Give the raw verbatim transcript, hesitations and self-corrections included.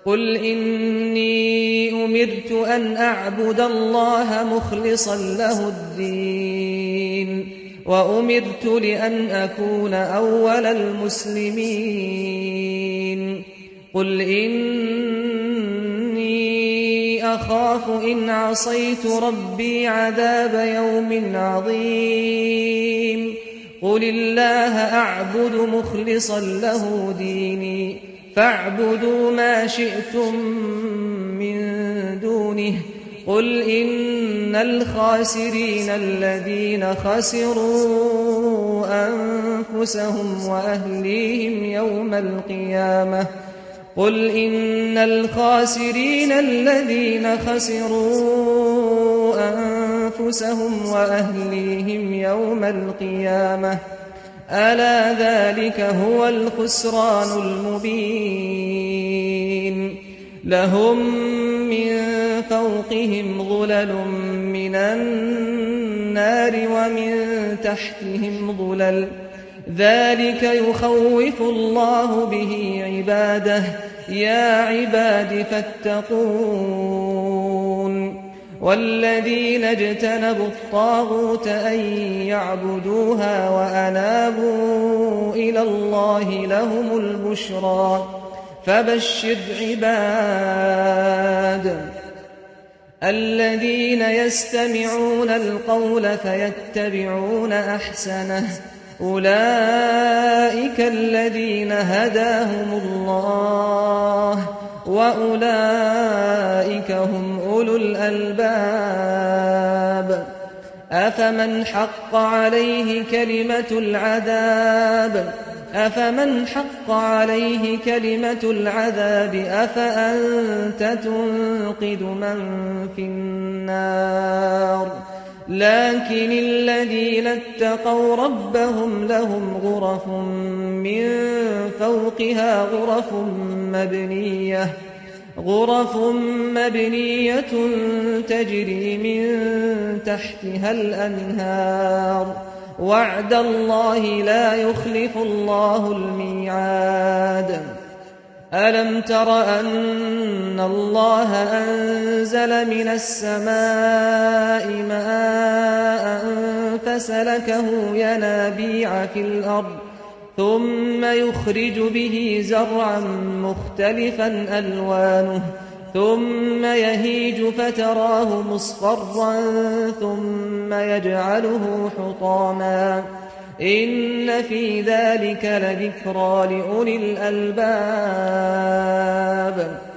قل إني أمرت أن أعبد الله مخلصا له الدين وأمرت لأن أكون أول المسلمين قل إني أخاف إن عصيت ربي عذاب يوم عظيم قل الله أعبد مخلصا له ديني فاعبدوا ما شئتم من دونه قل إن الخاسرين الذين خسروا أنفسهم وأهليهم يوم القيامة قل إن الخاسرين الذين خسروا أنفسهم وأهليهم يوم القيامة ألا ذلك هو الخسران المبين لهم من فوقهم ظلل من النار ومن تحتهم ظلل ذلك يخوف الله به عباده يا عباد فاتقون والذين اجتنبوا الطاغوت أن يعبدوها وأنابوا إلى الله لهم البشرى فبشر عباد الذين يستمعون القول فيتبعون أحسنه أولئك الذين هداهم الله وأولئك هم أولو الألباب أفمن حق عليه كلمة العذاب أفمن حق عليه كلمة العذاب أفأنت تنقذ من في النار لكن الذين اتقوا ربهم لهم غرف من فوقها غرف مبنية غرف مبنية تجري من تحتها الأنهار وعد الله لا يخلف الله الميعاد ألم تر أن الله أنزل من السماء ماء فسلكه ينابيع في الأرض ثم يخرج به زرعا مختلفا ألوانه ثم يهيج فتراه مصفرا ثم يجعله حطاما إن في ذلك لذكرى لأولي الألباب